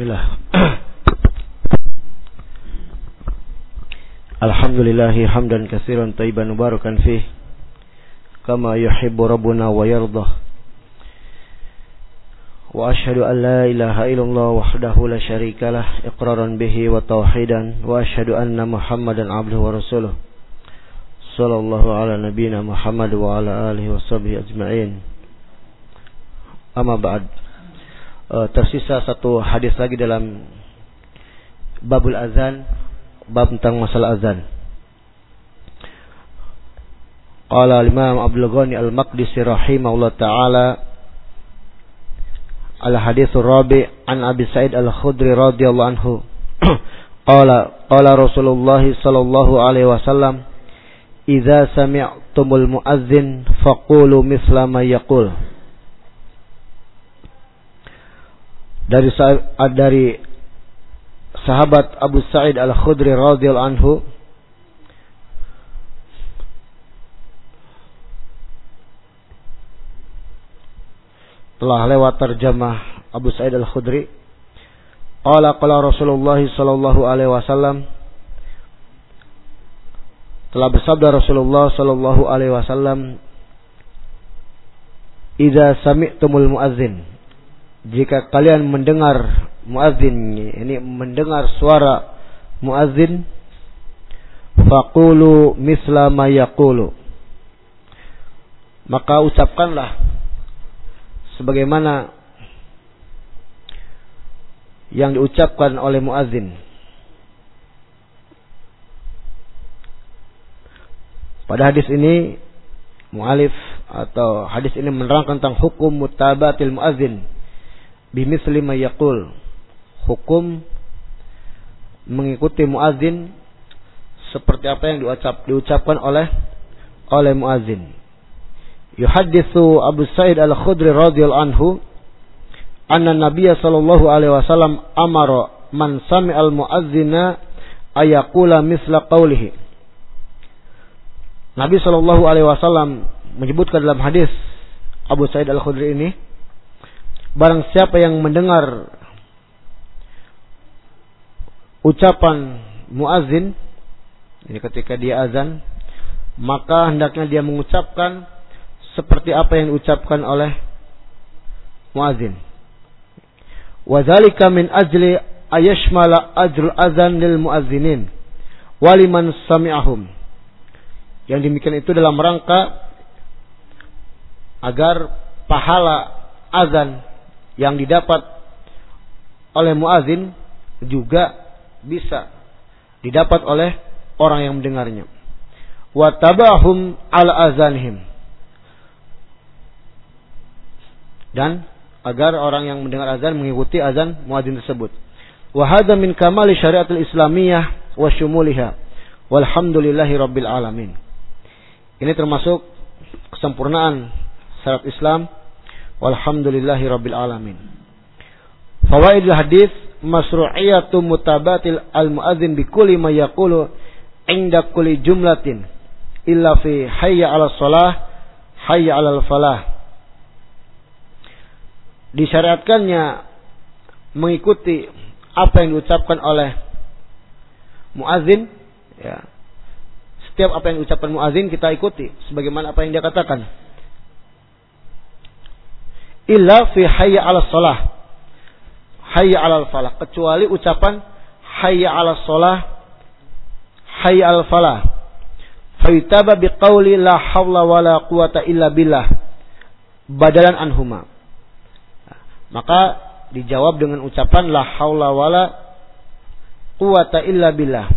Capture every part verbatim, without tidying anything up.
Bismillah. Alhamdulillahi hamdan katsiran thayyiban mubarakan fih kama yuhibbu rabbuna wa yardah. Wa asyhadu an la ilaha illallah wahdahu la syarikalah iqraran bihi wa tauhidan wa asyhadu anna Muhammadan abduhu wa rasuluh. Sallallahu ala nabiyyina Muhammad wa ala alihi washabbihi ajma'in. Amma ba'd. Uh, tersisa satu hadis lagi dalam babul azan, bab tentang masalah azan. Qala al-Imam Abdul Ghani Al-Maqdisi rahimahullah ta'ala al-hadithur rabi' an Abi Sa'id Al-Khudri radhiyallahu anhu qala qala Rasulullah sallallahu alaihi wasallam idza sami'tumul muazzin faqulu misla ma yaqul. Dari dari sahabat Abu Sa'id Al-Khudri radhiyallahu anhu telah lewat terjemah Abu Sa'id Al-Khudri. Qala qala Rasulullah sallallahu alaihi wasallam, telah bersabda Rasulullah sallallahu alaihi wasallam, idza sami'tumul muazzin, jika kalian mendengar muazzin, ini mendengar suara muazzin, faqulu misla ma yaqulu, maka ucapkanlah sebagaimana yang diucapkan oleh muazzin. Pada hadis ini mu'alif atau hadis ini menerangkan tentang hukum mutabatil muazzin bimisli ma yaqul, hukum mengikuti muazzin seperti apa yang diucap, diucapkan oleh oleh muazzin. Yuhadditsu Abu Sa'id Al-Khudri radhiyallahu anhu anna Nabiy sallallahu alaihi wasallam amara man sami'al muazzina ayaqula misla qawlihi. Nabi sallallahu alaihi wasallam menyebutkan dalam hadis Abu Sa'id Al-Khudri ini, barang siapa yang mendengar ucapan muazzin, ini ketika dia azan, maka hendaknya dia mengucapkan seperti apa yang diucapkan oleh muazzin. Wa dzalika min ajli ayashmala ajrul azan lil muazzinin wa liman sami'ahum. Yang demikian itu dalam rangka agar pahala azan yang didapat oleh muazzin juga bisa didapat oleh orang yang mendengarnya. Wa tabahum ala azanihim, dan agar orang yang mendengar azan mengikuti azan muazzin tersebut. Wa hadza min kamali syariatul islamiyah wa syumuliha walhamdulillahi rabbil alamin. Ini termasuk kesempurnaan syariat Islam, walhamdulillahi rabbil alamin. Fawaidul hadis masru'iyatu mutabatil al-muazzin bi kulli ma yaqulu inda kulli jumlatin illa fi hayya 'alas shalah hayya 'alal falah. Disyariatkannya mengikuti apa yang diucapkan oleh muazzin, ya. Setiap apa yang diucapkan muazzin kita ikuti sebagaimana apa yang dia katakan. Illa fi hayya 'alas shalah hayya 'alal falah, kecuali ucapan hayya 'alas shalah hayya 'alal falah. Fa yutaba biqauli la haula wala quwata illa billah badalan anhuma. Maka dijawab dengan ucapan la haula wala quwata illa billah.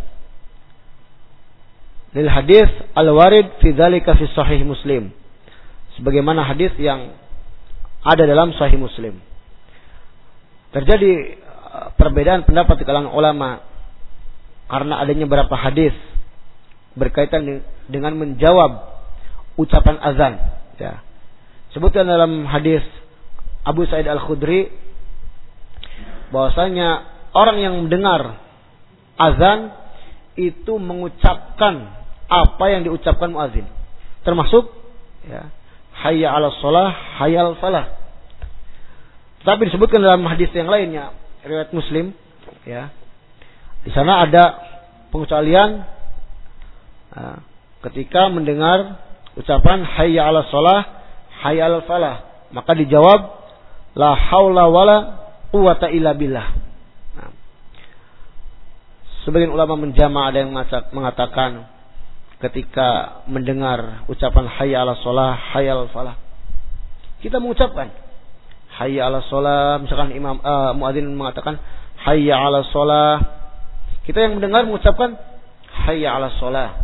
Lil hadis al-warid fi dzalika fi sahih Muslim, sebagaimana hadis yang ada dalam sahih Muslim. Terjadi perbedaan pendapat di kalangan ulama karena adanya beberapa hadis berkaitan dengan menjawab ucapan azan, ya. Sebutkan dalam hadis Abu Sa'id Al-Khudri bahwasanya orang yang mendengar azan itu mengucapkan apa yang diucapkan muazzin, termasuk, ya, hayya 'alas shalah hayya 'alal falah. Tapi disebutkan dalam hadis yang lainnya, riwayat Muslim, ya. Di sana ada pengecualian uh, ketika mendengar ucapan hayya 'alas shalah, hayya 'alal falah, maka dijawab la haula wala quwata illa billah. Nah, sebagian ulama menjama, ada yang mengatakan ketika mendengar ucapan hayya 'alas shalah, hayya 'alal falah, kita mengucapkan hayya 'alas shalah, misalkan imam uh, muadzin mengatakan hayya 'alas shalah, kita yang mendengar mengucapkan hayya 'alas shalah.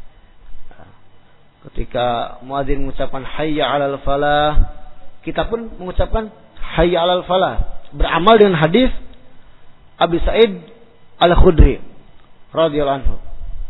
Ketika muadzin mengucapkan hayya 'alal falah, kita pun mengucapkan hayya 'alal falah, beramal dengan hadis Abi Sa'id Al-Khudri radhiyallahu anhu.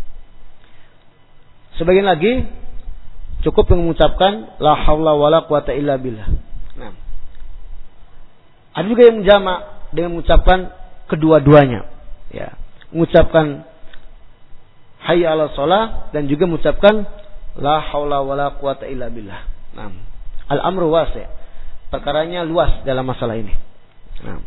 Sebagian lagi cukup mengucapkan la haula wala quwata illa billah. Nah, ada juga yang menjamak dengan mengucapkan kedua-duanya, ya, mengucapkan hayya 'alas shalah dan juga mengucapkan la haula wala quwata illa billah. Nah, al-amru wasi'. Perkaranya luas dalam masalah ini. Nah,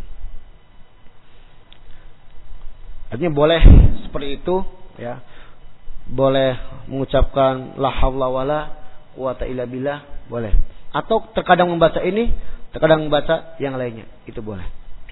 artinya boleh seperti itu, ya. Boleh mengucapkan la haula wala quwata illa billah, boleh. Atau terkadang membaca ini, terkadang membaca yang lainnya, itu boleh.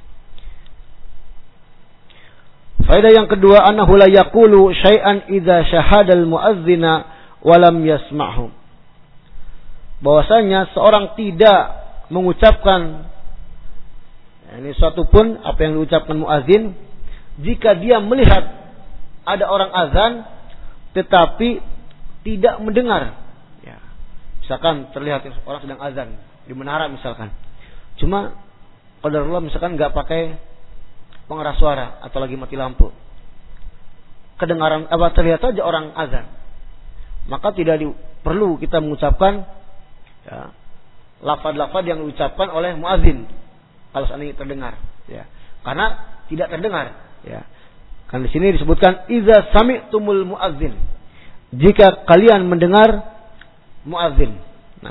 Faedah yang kedua, annahu la yaqulu syai'an idza syahadal muazzina walam yasma'hu. Bahwasanya seorang tidak mengucapkan ini suatu pun apa yang diucapkan muazin jika dia melihat ada orang azan tetapi tidak mendengar. Ya. Misalkan terlihat orang sedang azan di menara misalkan. Cuma qadarullah misalkan enggak pakai pengeras suara atau lagi mati lampu. Kedengaran apa terlihat saja orang azan. Maka tidak di, perlu kita mengucapkan ya, lafaz-lafaz yang diucapkan oleh muazin kalau seandainya terdengar, ya. Karena tidak terdengar, ya. Kan di sini disebutkan iza sami'tumul muazzin, jika kalian mendengar muazzin. Nah,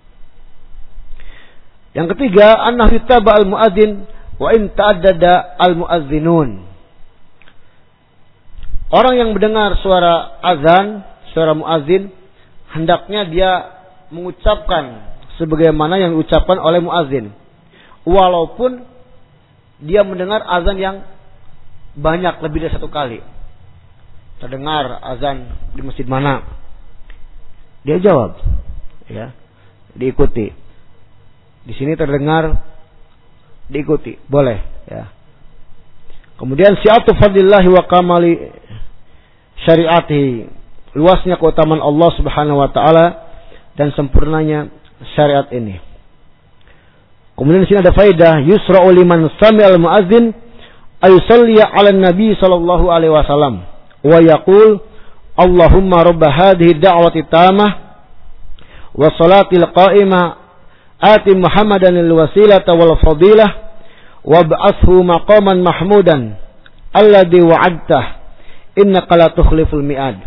yang ketiga, annahu yuttaba al muazzin wa in ta'addada al muazzinun. Orang yang mendengar suara azan, suara muazin, hendaknya dia mengucapkan sebagaimana yang diucapkan oleh muazin, walaupun dia mendengar azan yang banyak, lebih dari satu kali. Terdengar azan di masjid mana, dia jawab, ya, diikuti. Di sini terdengar, diikuti, boleh, ya. Kemudian si'atu fadlillahi wa kamali syariatihi, luasnya keutamaan Allah Subhanahu wa taala dan sempurnanya syariat ini. Kemudian di sini ada faedah, yusra'u liman sami'al muazzin ayusalli 'ala nabi sallallahu alaihi wasallam wa yaqul Allahumma rabb hadhihi da'wati tamah wa salatil qa'imah ati Muhammadan al-wasilata wal fadilah wab'athhu maqaman mahmudan alladhi wa'adtah innaka la tukhliful mi'ad.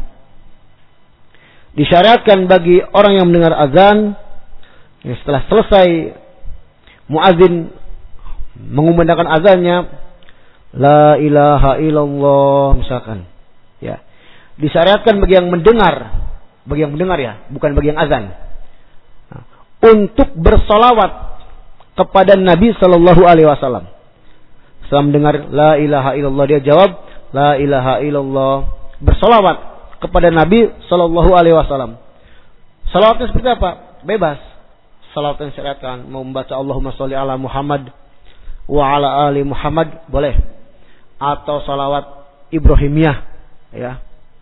Disyariatkan bagi orang yang mendengar azan, setelah selesai muazin mengumandangkan azannya, la ilaha illallah misalkan, ya, disyariatkan bagi yang mendengar, bagi yang mendengar ya, bukan bagi yang azan, nah, untuk bersolawat kepada Nabi Sallallahu Alaihi Wasallam. Setelah mendengar la ilaha illallah, dia jawab la ilaha illallah, bersolawat kepada Nabi Sallallahu Alaihi Wasallam. Salawatnya seperti apa? Bebas. Salawat yang syariatkan, mau membaca Allahumma sholli ala Muhammad wa ala ali Muhammad, boleh. Atau salawat Ibrahimiyah, ya.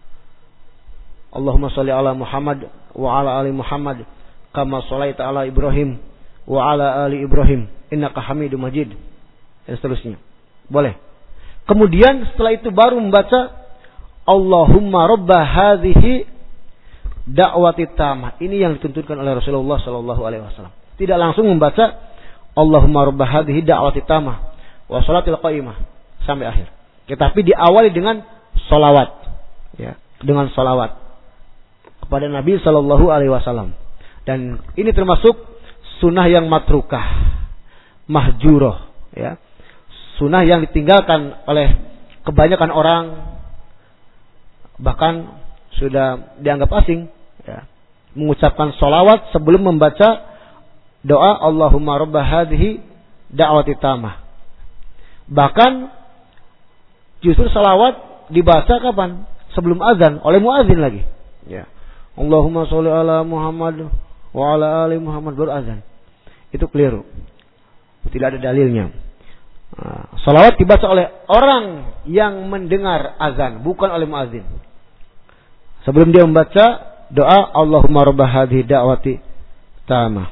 Allahumma sholli ala Muhammad wa ala ali Muhammad kama sholaita ala Ibrahim wa ala ali Ibrahim innaka Hamidum Majid, dan seterusnya. Boleh. Kemudian setelah itu baru membaca Allahumma rabba hadhihi da'wati tamah. Ini yang dituntutkan oleh Rasulullah sallallahu alaihi wasallam. Tidak langsung membaca Allahumma rabba hadhihi da'wati tamah wa salatil qa'imah sampai akhir. Tetapi diawali dengan salawat, ya, dengan salawat kepada Nabi sallallahu alaihi wasallam. Dan ini termasuk sunnah yang matrukah, mahjurah, ya. sunnah yang ditinggalkan oleh kebanyakan orang, bahkan sudah dianggap asing, ya. Mengucapkan sholawat sebelum membaca doa Allahumma rabba hadhihi da'wati tamah. Bahkan justru sholawat dibaca kapan? Sebelum azan oleh muazin lagi, ya. Allahumma sholli ala Muhammad wa ala ali Muhammad, baru azan. Itu keliru. Tidak ada dalilnya. Nah, salawat dibaca oleh orang yang mendengar azan, bukan oleh muazin. Sebelum dia membaca doa Allahumma rabb hadhihi da'wati tamah.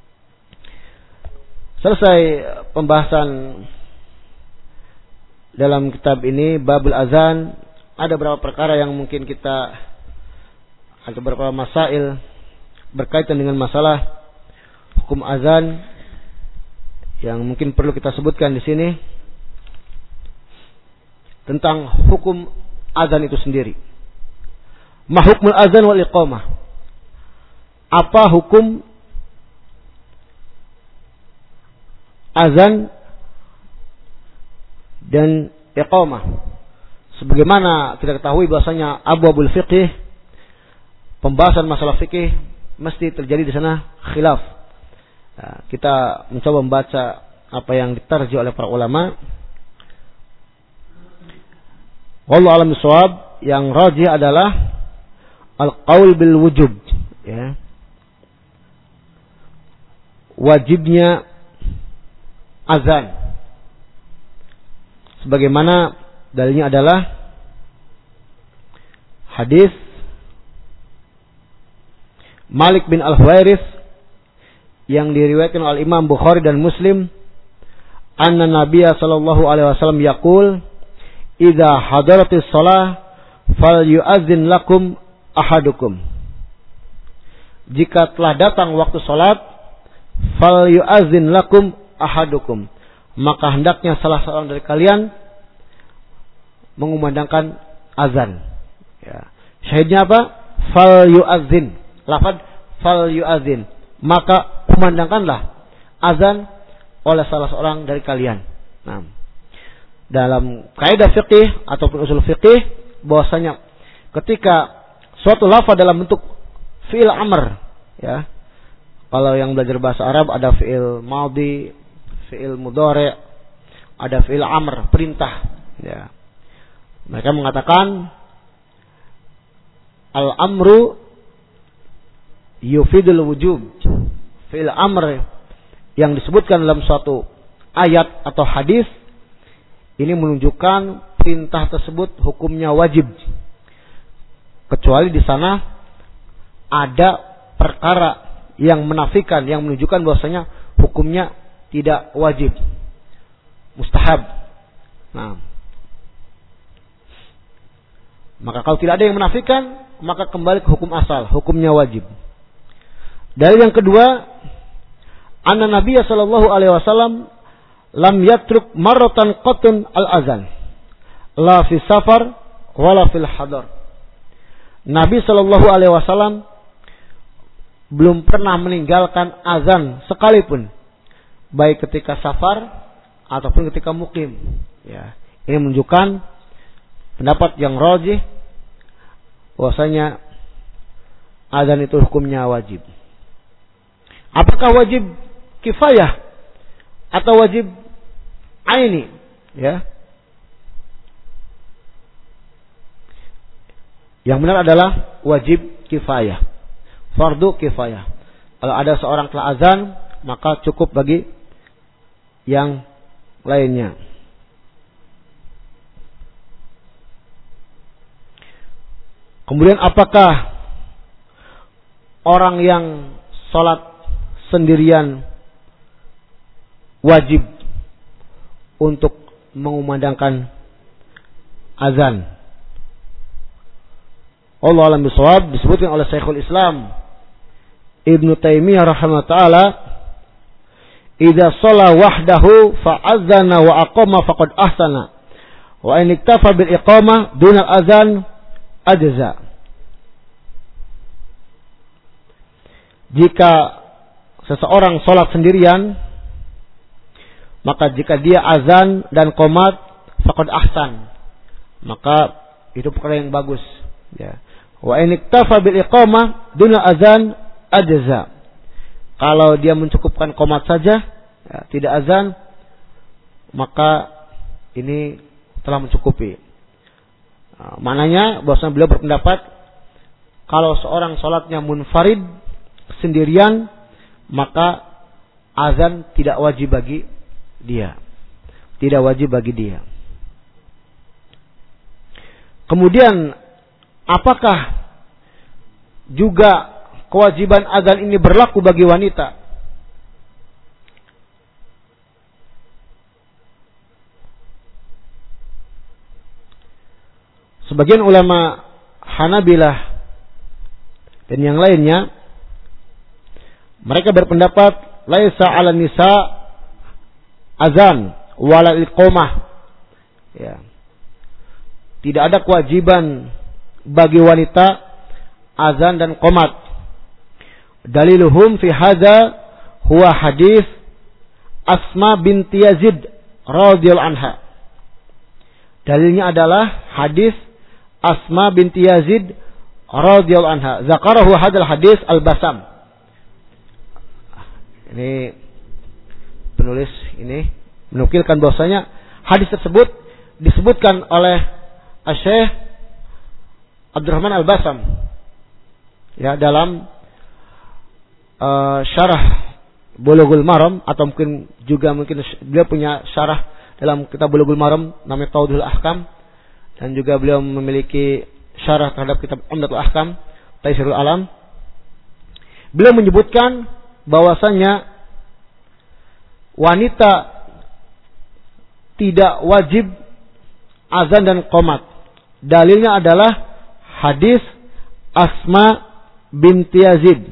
Selesai pembahasan dalam kitab ini babul azan. Ada beberapa perkara yang mungkin kita, atau beberapa masail berkaitan dengan masalah hukum azan yang mungkin perlu kita sebutkan di sini tentang hukum azan itu sendiri. Ma hukmul azan wal iqamah? Apa hukum azan dan iqamah? Sebagaimana kita ketahui bahasanya abwabul fiqih, pembahasan masalah fikih mesti terjadi di sana khilaf. Nah, kita mencoba membaca apa yang diterjemah oleh para ulama. Wallahu a'lam bishawab, yang rajih adalah al-qaul bil wujub, ya. Wajibnya azan. Sebagaimana dalilnya adalah hadis Malik bin Al-Huwairis yang diriwayatkan oleh Imam Bukhari dan Muslim, anna Nabiya sallallahu alaihi wasallam yaqul, "Idza hadaratis shalah falyu'adzin lakum ahadukum." Jika telah datang waktu salat, falyu'adzin lakum ahadukum, maka hendaknya salah seorang dari kalian mengumandangkan azan. Ya. Syahidnya apa? Falyu'adzin. Lafaz falyu'adzin, maka kumandangkanlah azan oleh salah seorang dari kalian. Nah, dalam kaidah fikih ataupun usul fikih bahwasanya ketika suatu lafaz dalam bentuk fi'il amr, ya. Kalau yang belajar bahasa Arab ada fi'il madhi, fi'il mudhari', ada fi'il amr, perintah, ya. Mereka mengatakan al-amru yufidul wujub. Fi'il amr yang disebutkan dalam suatu ayat atau hadis ini menunjukkan perintah tersebut hukumnya wajib, kecuali di sana ada perkara yang menafikan, yang menunjukkan bahwasanya hukumnya tidak wajib, mustahab. Nah, maka kalau tidak ada yang menafikan, maka kembali ke hukum asal, hukumnya wajib. Dalil yang kedua, anna Nabiya sallallahu alaihi wasallam lam yatruk marratan qatun al-azan, la fi safar wala fil hadar. Nabi sallallahu alaihi wasallam belum pernah meninggalkan azan sekalipun, baik ketika safar ataupun ketika mukim. Ya, ini menunjukkan pendapat yang rajih bahwasanya azan itu hukumnya wajib. Apakah wajib kifayah atau wajib aini? Ya. Yang benar adalah wajib kifayah, fardu kifayah. Kalau ada seorang telah azan, maka cukup bagi yang lainnya. Kemudian apakah orang yang sholat sendirian wajib untuk mengumandangkan azan? Allah alam bisawab, disebutkan oleh Syekhul Islam Ibnu Taimiyah rahimahullah taala, "Idza shalla wahdahu fa azana wa aqama faqad ahsana, wa in iktafa bil iqamah duna azan ajza." Jika seseorang sholat sendirian, maka jika dia azan dan qomat faqad ahsan, maka itu perkara yang bagus, ya. Wa in iktafa bil iqamah duna azan ajza. Kalau dia mencukupkan qomat saja, ya, tidak azan, maka ini telah mencukupi. Nah, maknanya bahwasanya beliau berpendapat kalau seorang sholatnya munfarid sendirian, maka azan tidak wajib bagi dia. Tidak wajib bagi dia. Kemudian apakah juga kewajiban azan ini berlaku bagi wanita? Sebagian ulama Hanabilah dan yang lainnya, mereka berpendapat laisa 'ala nisa azan wala iqamah. Ya. Tidak ada kewajiban bagi wanita azan dan qomat. Daliluhum fi hadza huwa hadis Asma binti Yazid radhiyallahu anha. Dalilnya adalah hadis Asma binti Yazid radhiyallahu anha. Zakarahu hadzal hadis Al-Basam. Ini penulis ini menukilkan bahwasanya hadis tersebut disebutkan oleh Syekh Abdurrahman Al-Basam, ya, dalam uh, syarah Bulughul Maram, atau mungkin juga mungkin beliau punya syarah dalam kitab Bulughul Maram namanya Tawdihul Ahkam, dan juga beliau memiliki syarah terhadap kitab Umdatul Ahkam Taysirul Alam. Beliau menyebutkan bahwasanya wanita tidak wajib azan dan qomat. Dalilnya adalah hadis Asma binti Yazid.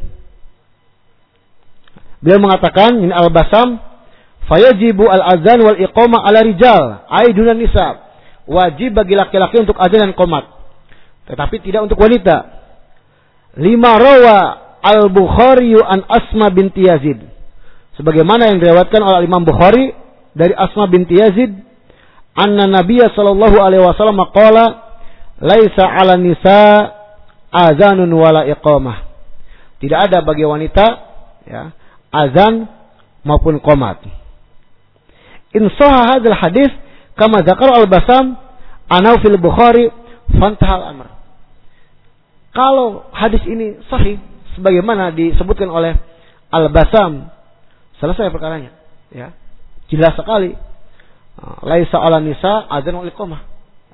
Beliau mengatakan, ini Al-Basam, fayajibu al-azan wal iqamah ala rijal aidunan nisa. Wajib bagi laki-laki untuk azan dan qomat, tetapi tidak untuk wanita. Lima rawa Al-Bukhari an Asma binti Yazid. Sebagaimana yang diriwayatkan oleh Imam Bukhari dari Asma binti Yazid, anna Nabiya sallallahu alaihi wasallam qala laisa 'ala nisa azanun wala iqamah. Tidak ada bagi wanita, ya, azan maupun qomat. In sahha hadzal hadis kama dzakara Al-Basam anau fil Bukhari fantahal amr. Kalau hadis ini sahih sebagaimana disebutkan oleh Al-Basam, selesai perkaranya, ya. Jelas sekali. Laisa 'ala nisa azan wal iqamah.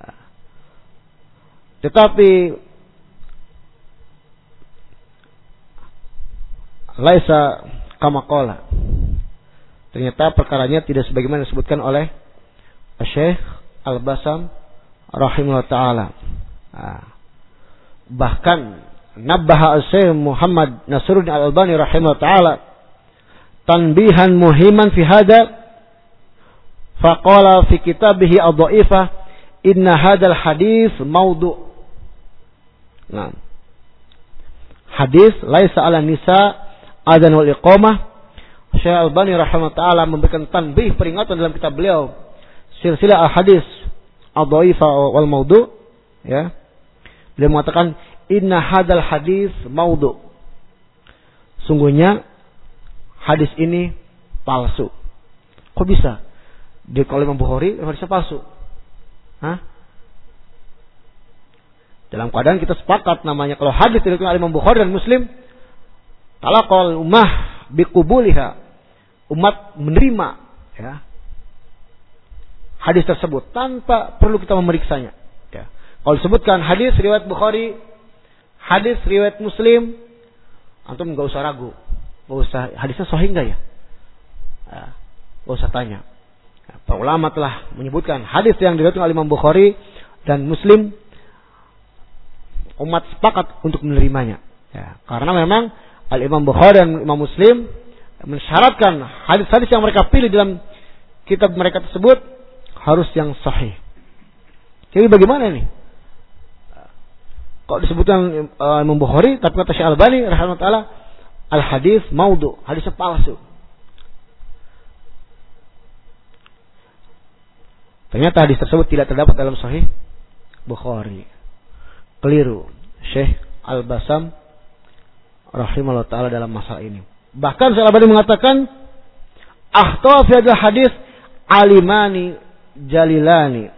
Tetapi laisa kama qala. Ternyata perkaranya tidak sebagaimana disebutkan oleh Syekh Al-Basam rahimahullah taala. Bahkan nabbaha Syekh Muhammad Nasruddin Al-Albani rahimahullah taala tanbihan muhiman fi hada, faqala fi kitabihi ad-dha'ifah inna hadzal hadis maudhu'. Nah, hadis laisa 'ala nisa adzan wal iqamah, Syekh Al-Albani rahimahullah taala memberikan tanbih, peringatan dalam kitab beliau Silsilah Al-Hadis ad-dha'ifah wal maudhu', ya. Beliau mengatakan inna hadzal hadis maudhu'. Sungguhnya hadis ini palsu. Kok bisa? Di kalau Imam Bukhari hadisnya palsu. Hah? Dalam keadaan kita sepakat namanya kalau hadis diriwayatkan oleh Imam Bukhari dan Muslim, talaqal ummah biqubuliha. Umat menerima, ya, hadis tersebut tanpa perlu kita memeriksanya, ya. Kalau disebutkan hadis riwayat Bukhari, hadis riwayat Muslim, antum enggak usah ragu. Enggak usah hadisnya sahih enggak ya? Ya, enggak usah tanya. Ya, para ulama telah menyebutkan hadis yang diriwayatkan oleh Imam Bukhari dan Muslim, umat sepakat untuk menerimanya, ya. Karena memang Al-Imam Bukhari dan Imam Muslim mensyaratkan hadis-hadis yang mereka pilih dalam kitab mereka tersebut harus yang sahih. Jadi bagaimana ini? Kok disebutkan uh, Imam Bukhari, tapi kata Syekh Al-Albani rahimahullah taala al-hadis maudhu', hadisnya palsu. Ternyata hadis tersebut tidak terdapat dalam Sahih Bukhari. Keliru Syekh Al-Basam rahimahullah ta'ala dalam masalah ini. Bahkan Syalbani mengatakan, akhta fi hadis hadis alimani jalilani.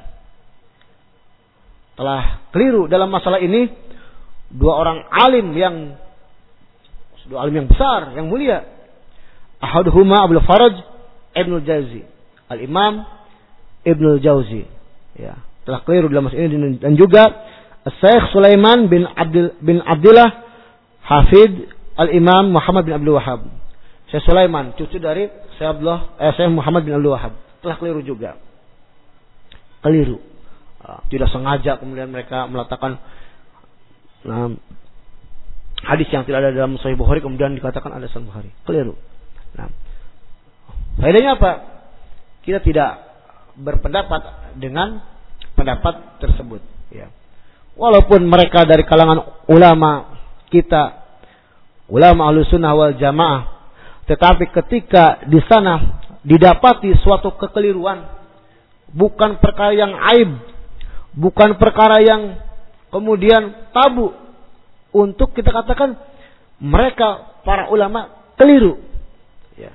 Telah keliru dalam masalah ini dua orang alim yang dua alim yang besar, yang mulia. Ahaduhuma Abdul Faraj Ibnu Jauzi, Al-Imam Ibnu Jauzi. Ya, telah keliru dalam masalah ini. Dan juga Syekh Sulaiman bin Abdul bin Abdullah Hafid Al-Imam Muhammad bin Abdul Wahhab. Syekh Sulaiman, cucu dari Syekh Abdullah eh, Syekh Muhammad bin Abdul Wahhab, telah keliru juga. Keliru. Tidak sengaja kemudian mereka meletakkan nah, hadis yang tidak ada dalam Sahih Bukhari kemudian dikatakan ada Sahih Bukhari. Keliru. Nah, faedahnya apa? Kita tidak berpendapat dengan pendapat tersebut. Ya. Walaupun mereka dari kalangan ulama kita, ulama Ahlussunnah wal Jamaah, tetapi ketika di sana didapati suatu kekeliruan, bukan perkara yang aib, bukan perkara yang kemudian tabu untuk kita katakan mereka para ulama keliru. Ya.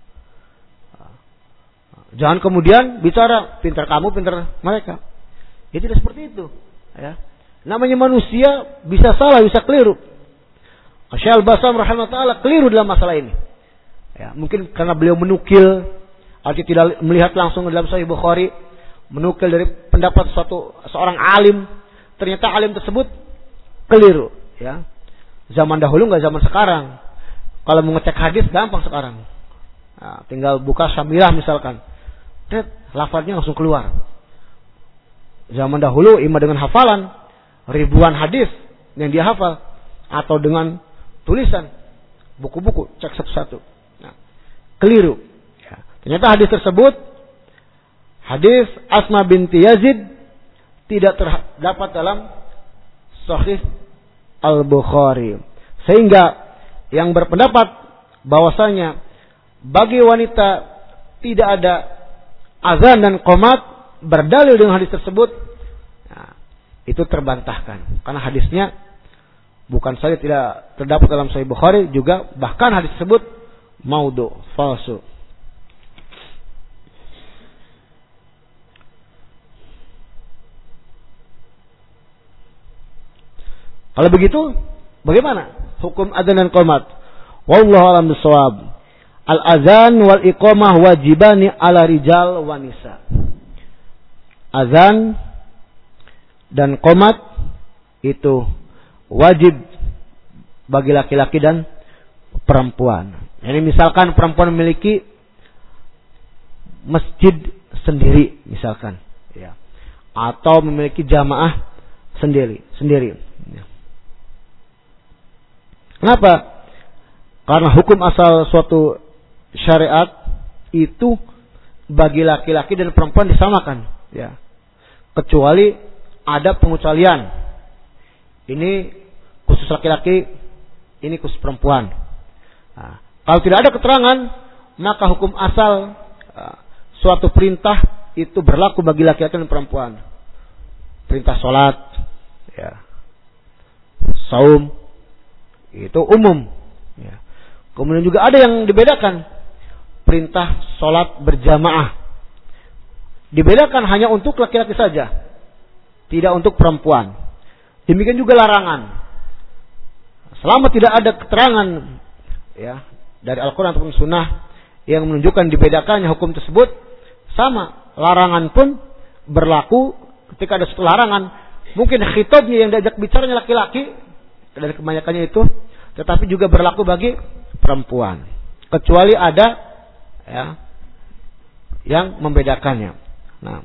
Jangan kemudian bicara pintar kamu, pintar mereka. Ya tidak seperti itu. Ya. Namanya manusia bisa salah, bisa keliru. Syekh Al-Basam rahimahullah ta'ala keliru dalam masalah ini. Ya, mungkin karena beliau menukil, artinya tidak melihat langsung dalam Sahih Bukhari, menukil dari pendapat suatu seorang alim, ternyata alim tersebut keliru. Ya, zaman dahulu nggak zaman sekarang. Kalau mau ngecek hadis gampang sekarang. Nah, tinggal buka Syamilah misalkan, red, lafadznya langsung keluar. Zaman dahulu imam dengan hafalan ribuan hadis yang dia hafal, atau dengan tulisan buku-buku cek satu-satu. Nah, keliru. Ya, ternyata hadis tersebut, hadis Asma binti Yazid, tidak terdapat dalam Sahih Al-Bukhari. Sehingga yang berpendapat bahwasanya bagi wanita tidak ada azan dan qomat berdalil dengan hadis tersebut, nah, itu terbantahkan. Karena hadisnya bukan saja tidak terdapat dalam Sahih Bukhari, juga bahkan hadis tersebut maudhu, palsu. Kalau begitu, bagaimana hukum adzan dan qomat? Wallahu a'lam bishawab. Al-adzan wal iqamah wajibani ala rijal wa nisa. Azan dan qomat itu wajib bagi laki-laki dan perempuan. Ini misalkan perempuan memiliki masjid sendiri misalkan, ya, atau memiliki jamaah sendiri, sendiri. Ya. Kenapa? Karena hukum asal suatu syariat itu bagi laki-laki dan perempuan disamakan, ya. Kecuali ada pengecualian. Ini khusus laki-laki, ini khusus perempuan. Nah, kalau tidak ada keterangan, maka hukum asal uh, suatu perintah itu berlaku bagi laki-laki dan perempuan. Perintah sholat, ya, saum, itu umum. Ya. Kemudian juga ada yang dibedakan. Perintah sholat berjamaah dibedakan hanya untuk laki-laki saja, tidak untuk perempuan. Demikian juga larangan. Selama tidak ada keterangan, ya, dari Al-Quran ataupun Sunnah yang menunjukkan dibedakannya hukum tersebut, sama. Larangan pun berlaku ketika ada suatu larangan. Mungkin khitabnya yang diajak bicaranya laki-laki, dari kebanyakannya itu, tetapi juga berlaku bagi perempuan. Kecuali ada, ya, yang membedakannya. Nah,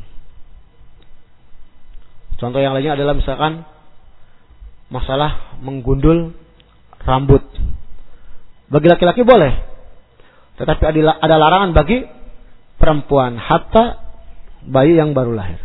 contoh yang lainnya adalah misalkan masalah menggundul rambut. Bagi laki-laki boleh, tetapi ada, ada larangan bagi perempuan, hatta bayi yang baru lahir.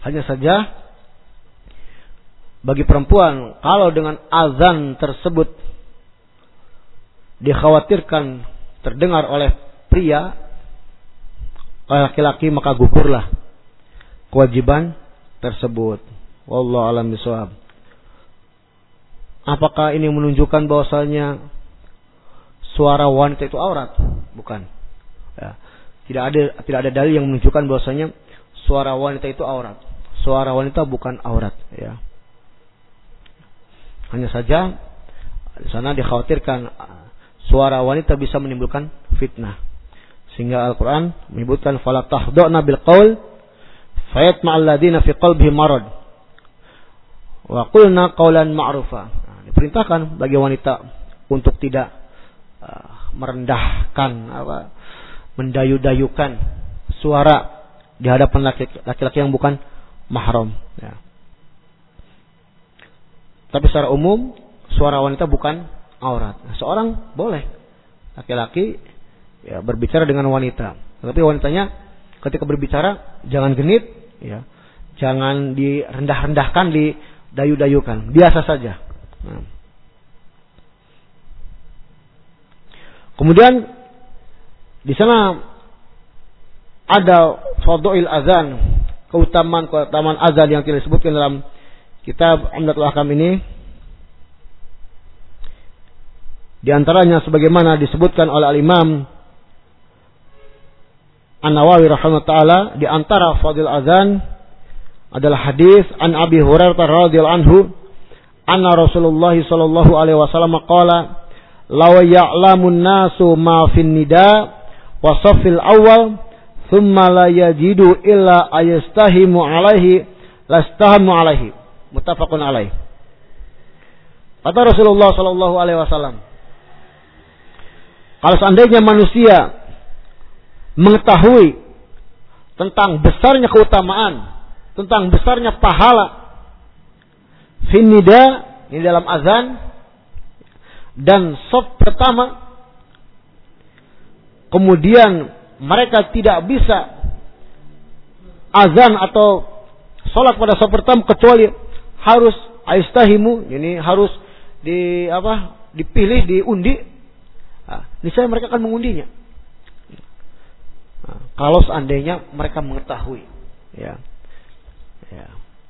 Hanya saja bagi perempuan kalau dengan azan tersebut dikhawatirkan terdengar oleh pria, oleh laki-laki, maka gugurlah kewajiban tersebut. Wallahu a'lam bishawab. Apakah ini menunjukkan bahwasanya suara wanita itu aurat? Bukan. Ya. Tidak ada tidak ada dalil yang menunjukkan bahwasanya suara wanita itu aurat. Suara wanita bukan aurat, ya. Hanya saja di sana dikhawatirkan suara wanita bisa menimbulkan fitnah. Sehingga Al-Qur'an menyebutkan fala tahduna bil qaul fayatma'al ladzina fi qalbihim marad wa qulna qawlan ma'rufa. Nah, diperintahkan bagi wanita untuk tidak uh, merendahkan apa mendayu-dayukan suara di hadapan laki-laki yang bukan mahram, ya. Tapi secara umum suara wanita bukan aurat. Nah, seorang boleh laki-laki ya berbicara dengan wanita, tapi wanitanya ketika berbicara jangan genit, ya, jangan direndah-rendahkan, didayu-dayukan, biasa saja. Nah. Kemudian di sana ada fadha'il azan, keutamaan-keutamaan azan yang tidak disebutkan dalam kitab Umdatul Ahkam ini. Di antaranya sebagaimana disebutkan oleh Al-Imam An-Nawawi rahimahullah taala, di antara fadhil azan adalah hadis an Abi Hurairah radhiyallahu anhu, anna Rasulullah sallallahu alaihi wasallam qala, "Law ya'lamun nasu ma fin nida wa safil awal thumma la yajidu illa ayastahimu alaihi lastahamu alaihi." Muttafaqun alaih. Kata Rasulullah sallallahu alaihi wasallam, kalau seandainya manusia mengetahui tentang besarnya keutamaan, tentang besarnya pahala fin nida, ini dalam azan dan shaf pertama, kemudian mereka tidak bisa azan atau salat pada shaf pertama kecuali harus aistahimu, ini harus di apa? dipilih, diundi. Nah, niscaya mereka akan mengundinya. Nah, kalau seandainya mereka mengetahui, ya, ya,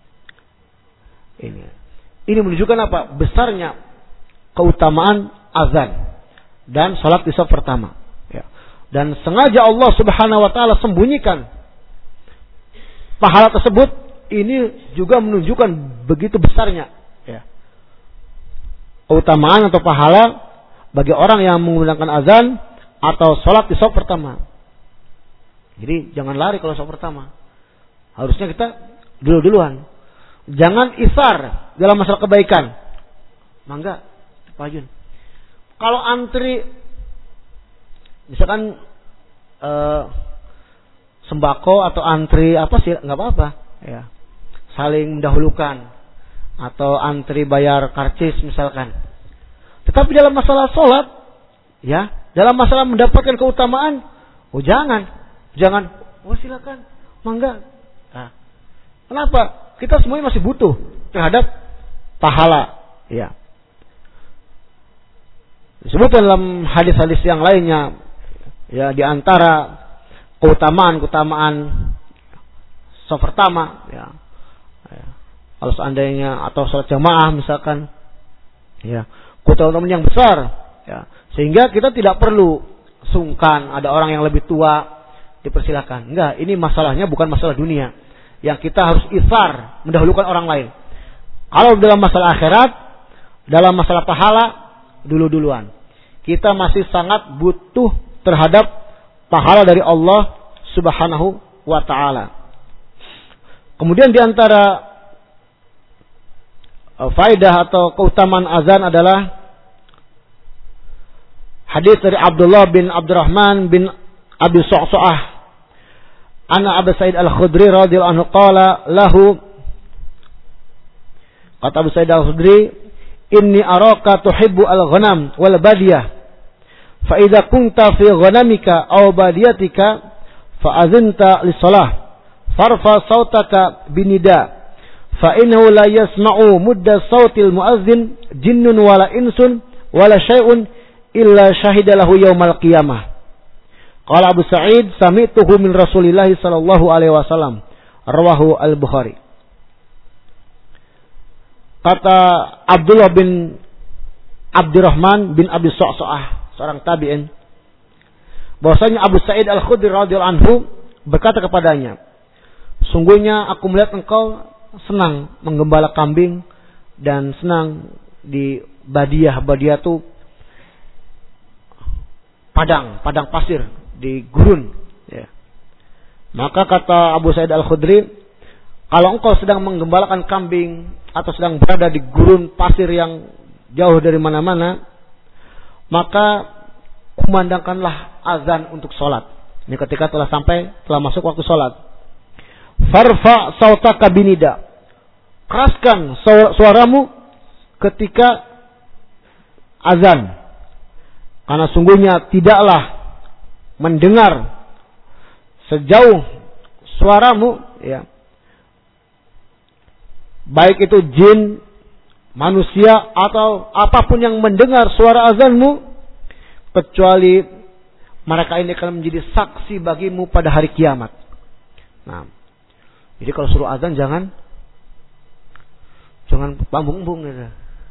ini, ini menunjukkan apa? Besarnya keutamaan azan dan salat di shaf pertama. Ya. Dan sengaja Allah Subhanahu Wa Taala sembunyikan pahala tersebut. Ini juga menunjukkan begitu besarnya, ya, keutamaan atau pahala bagi orang yang menggunakan azan atau sholat di shaf pertama. Jadi jangan lari kalau shaf pertama. Harusnya kita dulu-duluan. Jangan isar dalam masalah kebaikan. Mangga, Pak. Kalau antri, misalkan eh, sembako atau antri apa sih, nggak apa-apa, ya. Saling mendahulukan atau antri bayar karcis misalkan. Tetapi dalam masalah sholat, ya, dalam masalah mendapatkan keutamaan, oh jangan, jangan, oh silakan, mangga. Nah, kenapa? Kita semuanya masih butuh terhadap pahala, ya. Disebutkan dalam hadis-hadis yang lainnya, ya, di antara keutamaan-keutamaan shaf pertama, ya. Kalau seandainya atau sholat jamaah misalkan, ya, keutamaan yang besar, ya, sehingga kita tidak perlu sungkan ada orang yang lebih tua dipersilakan. Enggak, ini masalahnya bukan masalah dunia yang kita harus isar mendahulukan orang lain. Kalau dalam masalah akhirat, dalam masalah pahala, dulu-duluan. Kita masih sangat butuh terhadap pahala dari Allah Subhanahu wa taala. Kemudian di antara faedah atau keutamaan azan adalah hadis dari Abdullah bin Abdurrahman bin Abi Su'su'ah, anna Abu Sa'id Al-Khudri radhiyallahu anhu qala lahu, kata Abu Sa'id Al-Khudri, inni araka tuhibbu al-ghanam wal badiyah, fa idza kunta fi ghanamika aw badiyatika fa azinta lis-shalah farfa sautaka binida fa innahu la yasma'u mudda sautil muazzin jinnun wala insun wala syai'un illa syahidalahu yaumal qiyamah. Qala Abu Sa'id sami'tuhu min Rasulillah sallallahu alaihi wasallam. Rawahu Al-Bukhari. Kata Abdullah bin Abdurrahman bin Abi Sa'sa'ah, seorang tabi'in, bahwasanya Abu Sa'id Al-Khudri radhiyallahu anhu berkata kepadanya, sungguhnya aku melihat engkau senang menggembala kambing dan senang di badiah. Badiah itu padang, padang pasir di gurun. Ya. Maka kata Abu Sa'id Al-Khudri, kalau engkau sedang menggembalakan kambing atau sedang berada di gurun pasir yang jauh dari mana-mana, maka kumandangkanlah azan untuk sholat. Ini ketika telah sampai, telah masuk waktu sholat. Farfa sautaka binida. Keraskan suaramu ketika azan. Karena sungguhnya tidaklah mendengar sejauh suaramu, ya, baik itu jin, manusia atau apapun yang mendengar suara azanmu, kecuali mereka ini akan menjadi saksi bagimu pada hari kiamat. Nah, jadi kalau suruh azan jangan jangan pambung-pambung gitu.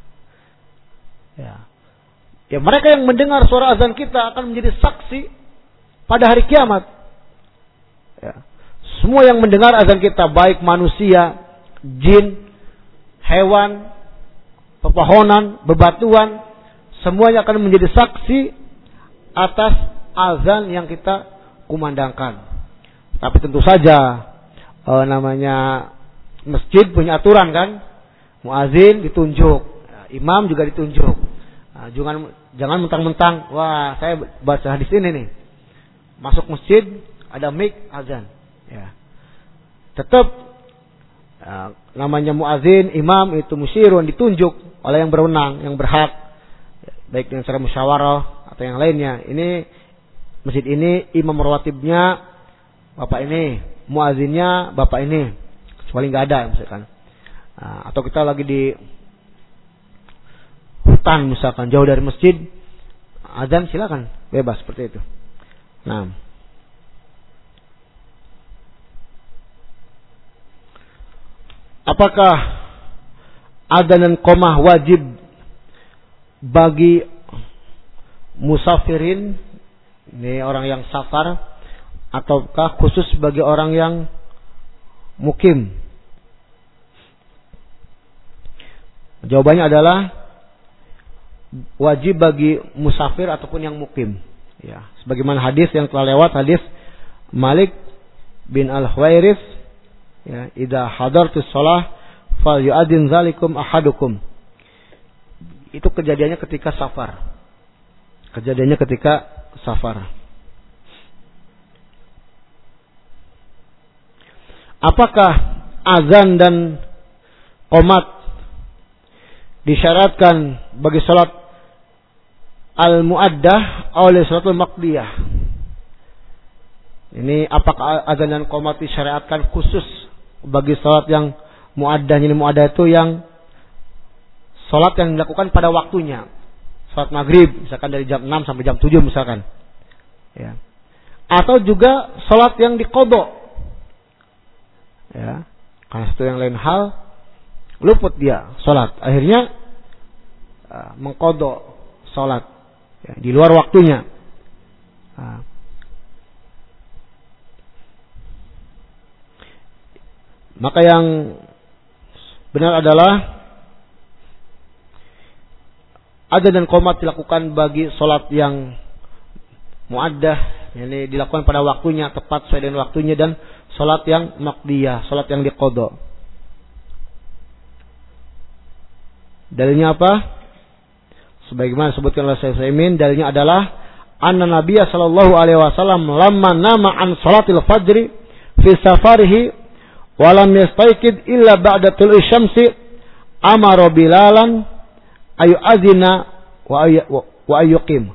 Ya. Ya, mereka yang mendengar suara azan kita akan menjadi saksi pada hari kiamat. Ya. Semua yang mendengar azan kita, baik manusia, jin, hewan, pepohonan, bebatuan, semuanya akan menjadi saksi atas azan yang kita kumandangkan. Tapi tentu saja eh, namanya masjid punya aturan kan, muazin ditunjuk, imam juga ditunjuk. Nah, jangan jangan mentang-mentang, wah saya baca hadis ini nih, masuk masjid ada mic azan, ya. Tetap uh, namanya muazin, imam itu musyirun, ditunjuk oleh yang berwenang, yang berhak, baik dengan cara musyawarah atau yang lainnya. Ini masjid ini imam rawatibnya bapak ini, muazinnya bapak ini, kecuali nggak ada misalkan. Uh, atau kita lagi di hutan misalkan, jauh dari masjid, azan silakan, bebas seperti itu. Nah, apakah adzan dan qomah wajib bagi musafirin, ini orang yang safar, ataukah khusus bagi orang yang mukim? Jawabannya adalah wajib bagi musafir ataupun yang mukim. Ya, sebagaimana hadis yang telah lewat, hadis Malik bin Al-Huwairis, ya, idza hadartus shalah falyu'adzin zalikum ahadukum. Itu kejadiannya ketika safar. Kejadiannya ketika safar. Apakah azan dan qomat disyaratkan bagi salat al-muaddah oleh salatul maqdiyah? Ini apakah azan dan qomat disyariatkan khusus bagi salat yang muaddah? Ini muaddah itu yang salat yang dilakukan pada waktunya. Salat maghrib misalkan dari jam enam sampai jam tujuh misalkan. Ya. Atau juga salat yang diqadha. Ya. Karena itu yang lain hal luput dia salat, akhirnya uh, mengqadha salat, ya, di luar waktunya. Uh, maka yang benar adalah adzan dan qomat dilakukan bagi salat yang muaddah, yakni dilakukan pada waktunya, tepat sesuai dengan waktunya, dan salat yang maqdiyah, salat yang diqadha. Dalilnya apa? Sebagaimana disebutkan oleh Syekh Utsaimin, dalilnya adalah anna Nabiya sallallahu alaihi wasallam lamma nama an salatil fajri fi safarihi wa lam yastayqid illa ba'da tul'i syamsi amara Bilalan ayu azina wa ay, wa ayyuqim.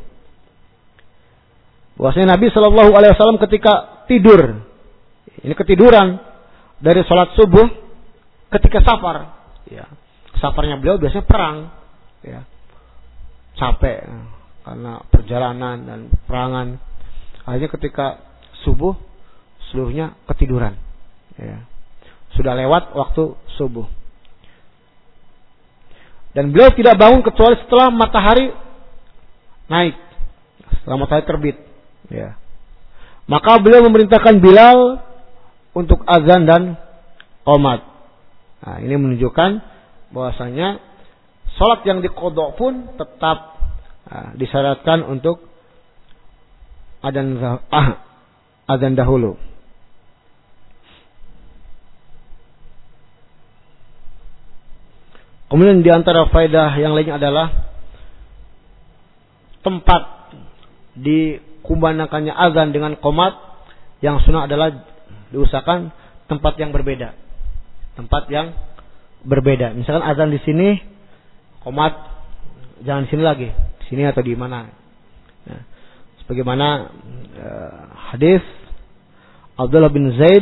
Bahwasanya Nabi sallallahu alaihi wasallam ketika tidur, ini ketiduran dari sholat subuh ketika safar. Ya. Safarnya beliau biasanya perang. Ya. Capek karena perjalanan dan perangan. Akhirnya ketika subuh seluruhnya ketiduran. Ya. Sudah lewat waktu subuh. Dan beliau tidak bangun kecuali setelah matahari naik. Setelah matahari terbit. Ya. Maka beliau memerintahkan Bilal untuk azan dan qomat. Nah, ini menunjukkan bahwasanya salat yang diqadha pun tetap nah, disyaratkan untuk adzan ah, adzan dahulu. Kemudian di antara faedah yang lainnya adalah tempat dikumandangkannya azan dengan qomat yang sunnah adalah diusahakan tempat yang berbeda. Tempat yang berbeda. Misalkan azan di sini, qomat jangan di sini lagi, di sini atau di mana. Nah, sebagaimana uh, hadis Abdullah bin Zaid,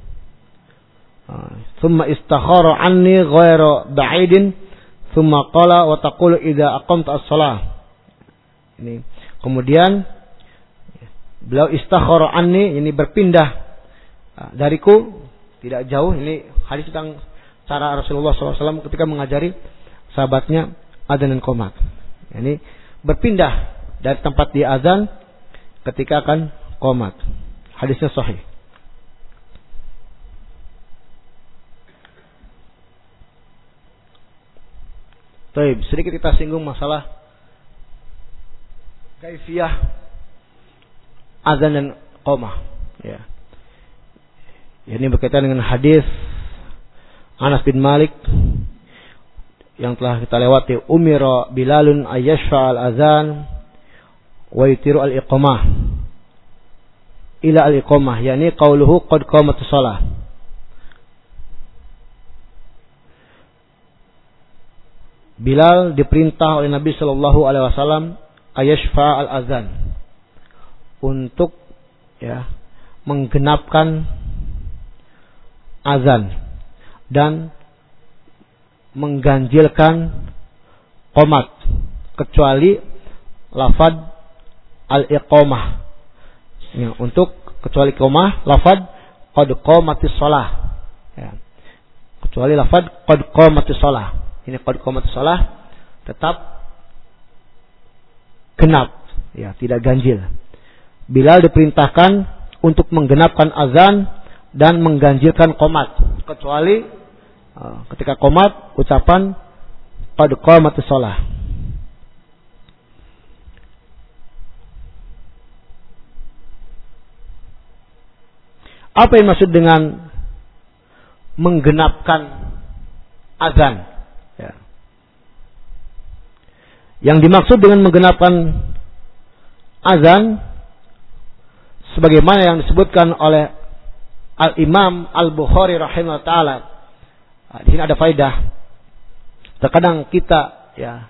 "Tsumma istakhara anni ghairu ba'idin, tsumma qala wa taqulu idza aqamta as-shalah." Ini kemudian beliau istakhara anni, ini berpindah dariku, tidak jauh. Ini hadis tentang cara Rasulullah shallallahu alaihi wasallam ketika mengajari sahabatnya adzan dan qomat. Ini berpindah dari tempat dia azan ketika akan qomat. Hadisnya sahih. Baik, sedikit kita singgung masalah kaifiyah azan dan qomah. Ya. Ini berkaitan dengan hadis Anas bin Malik yang telah kita lewati. Umira Bilalun ayyashfa al-azan wa yutiru al-iqamah ila al-iqamah, yakni qauluhu qad qamatus shalah. Bilal diperintah oleh Nabi Shallallahu Alaihi Wasallam ayashfa al azan untuk ya menggenapkan azan dan mengganjilkan qomat kecuali lafad al iqamah ya, untuk kecuali qomah lafad qad qamatis shalah ya, kecuali lafad qad qamatis shalah. Ini qad qamatis shalah tetap genap, ya, tidak ganjil. Bilal diperintahkan untuk menggenapkan azan dan mengganjilkan qomat, kecuali uh, ketika qomat ucapan qad qamatis shalah. Apa yang maksud dengan menggenapkan azan? Yang dimaksud dengan menggenapkan azan sebagaimana yang disebutkan oleh Al-Imam Al-Bukhari rahimahullah taala. Di sini ada faedah. Terkadang kita ya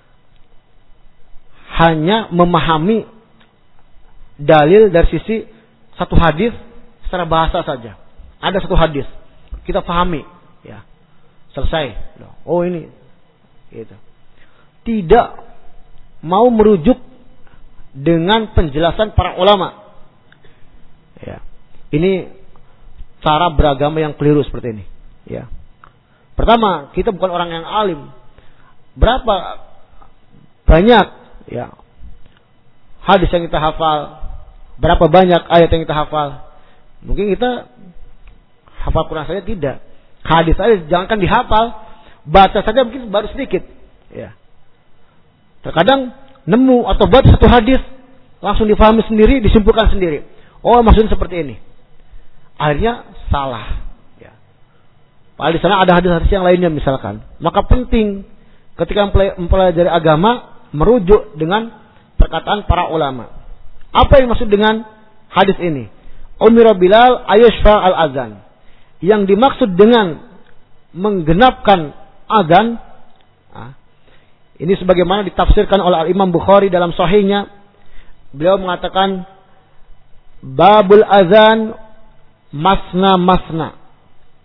hanya memahami dalil dari sisi satu hadis secara bahasa saja. Ada satu hadis kita pahami ya. Selesai. Oh ini gitu. Tidak mau merujuk dengan penjelasan para ulama. Ya. Ini cara beragama yang keliru seperti ini. Ya. Pertama, kita bukan orang yang alim. Berapa banyak ya hadis yang kita hafal? Berapa banyak ayat yang kita hafal? Mungkin kita hafal Quran saja tidak. Hadis saja jangankan dihafal, baca saja mungkin baru sedikit. Ya. Terkadang nemu atau baca satu hadis langsung difahami sendiri, disimpulkan sendiri. Oh, maksudnya seperti ini. Akhirnya salah. Ya. Padahal di sana ada hadis-hadis yang lainnya misalkan. Maka penting ketika mempelajari agama merujuk dengan perkataan para ulama. Apa yang maksud dengan hadis ini? Umira Bilal ayashfa al azan. Yang dimaksud dengan menggenapkan azan, ini sebagaimana ditafsirkan oleh Al-Imam Bukhari dalam sahihnya. Beliau mengatakan babul azan masna masna.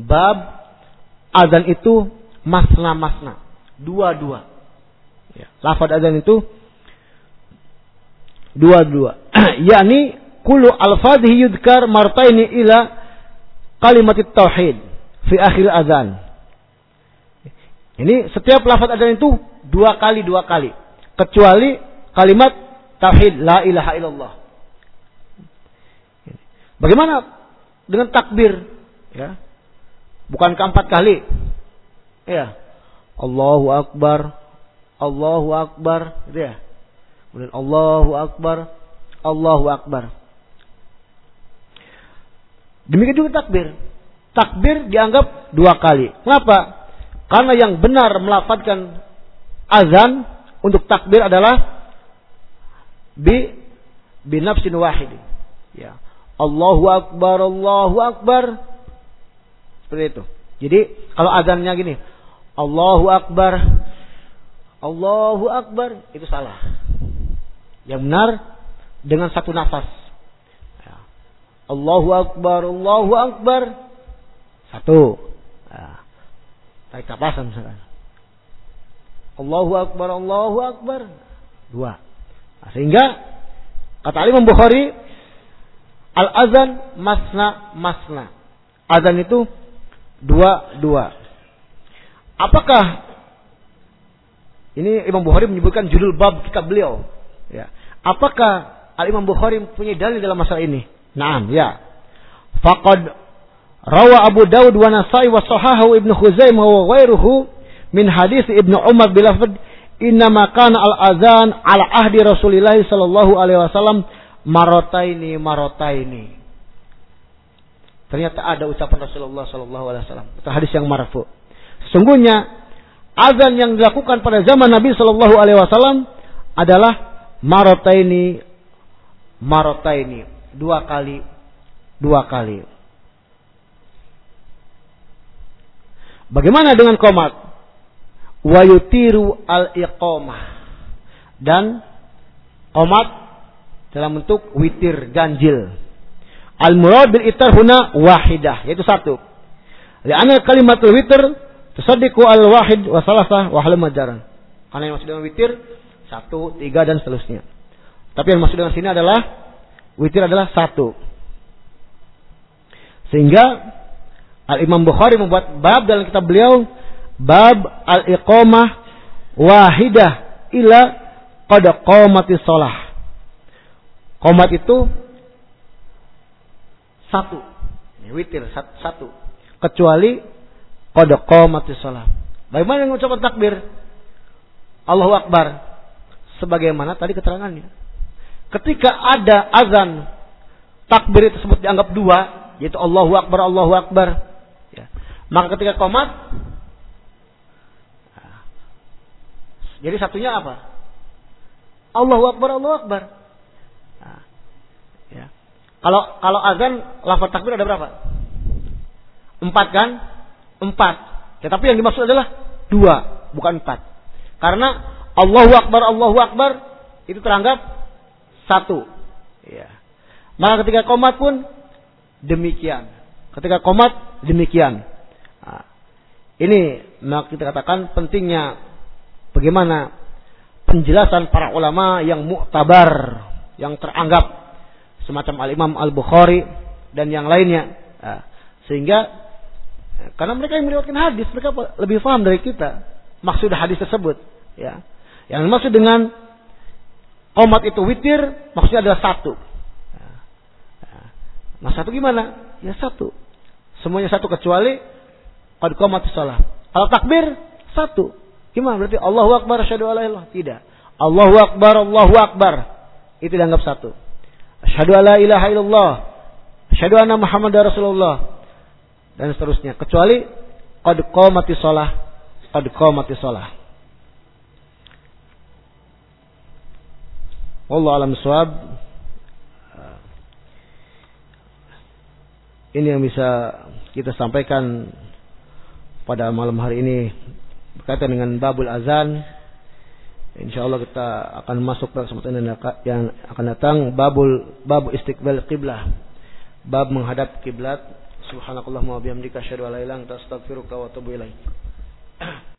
bab azan itu masna-masna, dua-dua. Ya, lafaz azan itu dua-dua. yakni kullu alfadhihi yudhkar martaini ila kalimatit tauhid fi akhir azan. Ini setiap lafaz azan itu dua kali dua kali, kecuali kalimat tauhid la ilaha illallah. Bagaimana dengan takbir? Ya, bukan keempat kali. Ya, Allahu Akbar, Allahu Akbar, gitu ya. Kemudian Allahu Akbar, Allahu Akbar. Demikian juga takbir. Takbir dianggap dua kali. Kenapa? Karena yang benar melafadzkan azan untuk takbir adalah bi binafsin wahid. Ya. Allahu Akbar, Allahu Akbar. Seperti itu. Jadi kalau azannya gini, Allahu Akbar, Allahu Akbar, itu salah. Yang benar dengan satu nafas. Ya. Allahu Akbar, Allahu Akbar. Satu. Ya. Tarik napasan misalkan. Allahu Akbar, Allahu Akbar. Dua. Nah, sehingga kata Imam Bukhari, al-azan masna masna. Azan itu dua-dua. Apakah ini Imam Bukhari menyebutkan judul bab kitab beliau? Ya. Apakah Al-Imam Bukhari punya dalil dalam masalah ini? Naam, ya. Faqad rawa Abu Dawud wa Nasa'i wa sahahahu Ibnu Khuzaimah wa ghairuhu min hadis Ibnu Umar bil lafz innama kana al-azan ala ahdi Rasulillah sallallahu alaihi wasallam marotaini marotaini. Ternyata ada ucapan Rasulullah sallallahu alaihi wasallam. Itu hadis yang marfu. Sesungguhnya azan yang dilakukan pada zaman Nabi sallallahu alaihi wasallam adalah marotaini marotaini, dua kali dua kali. Bagaimana dengan qomat? Wa yutiru al-iqamah. Dan qomat dalam bentuk witir, ganjil. Al-murad bil itar huna wahidah, yaitu satu. Li'anna kalimatul witr tusaddiqu al-wahid wa salasah wa hal majaran. Karena yang maksud dengan witir satu, tiga dan seterusnya. Tapi yang maksud dengan sini adalah witir adalah satu. Sehingga Al-Imam Bukhari membuat bab dalam kitab beliau, bab al-iqamah wahidah ila qad qamatis shalah. Qomat itu satu, witir satu, kecuali qad qamatis shalah. Bagaimana dengan ucapan takbir? Allahu Akbar. Sebagaimana tadi keterangannya. Ketika ada azan, takbir tersebut dianggap dua, yaitu Allahu Akbar, Allahu Akbar. Ya. Maka ketika qomat, jadi satunya apa? Allahu Akbar, Allahu Akbar. Nah, ya. Kalau kalau azan lafaz takbir ada berapa? Empat kan? Empat. Tetapi yang dimaksud adalah dua, bukan empat. Karena Allahu Akbar, Allahu Akbar itu teranggap satu. Ya. Maka ketika qomat pun demikian. Ketika qomat demikian. Nah, ini maka kita katakan pentingnya bagaimana penjelasan para ulama yang mu'tabar, yang teranggap semacam Al-Imam Al-Bukhari dan yang lainnya. Nah, sehingga karena mereka yang meriwayatkan hadis, mereka lebih paham dari kita maksud hadis tersebut. Ya. Yang maksud dengan qomat itu witir, maksudnya adalah satu. Nah, satu gimana? Ya satu. Semuanya satu kecuali qad qamatis shalah. Kalau takbir satu. Gimana? Berarti Allahu Akbar asyhadu alla ilaha illallah. Tidak. Allahu Akbar, Allahu Akbar. Itu dianggap satu. Asyhadu alla ilaha illallah. Asyhadu anna Muhammadar Rasulullah. Dan seterusnya. Kecuali qad qamatis shalah. Qad qamatis shalah. Wallahu a'lam bishawab. Ini yang bisa kita sampaikan pada malam hari ini berkaitan dengan babul azan. Insyaallah kita akan masuk pada kesempatan yang akan datang babul bab istiqbal qiblah. Bab menghadap kiblat Subhanakallahumma wa bihamdika asyhadu an la ilaha illa anta astaghfiruka wa atubu ilaik.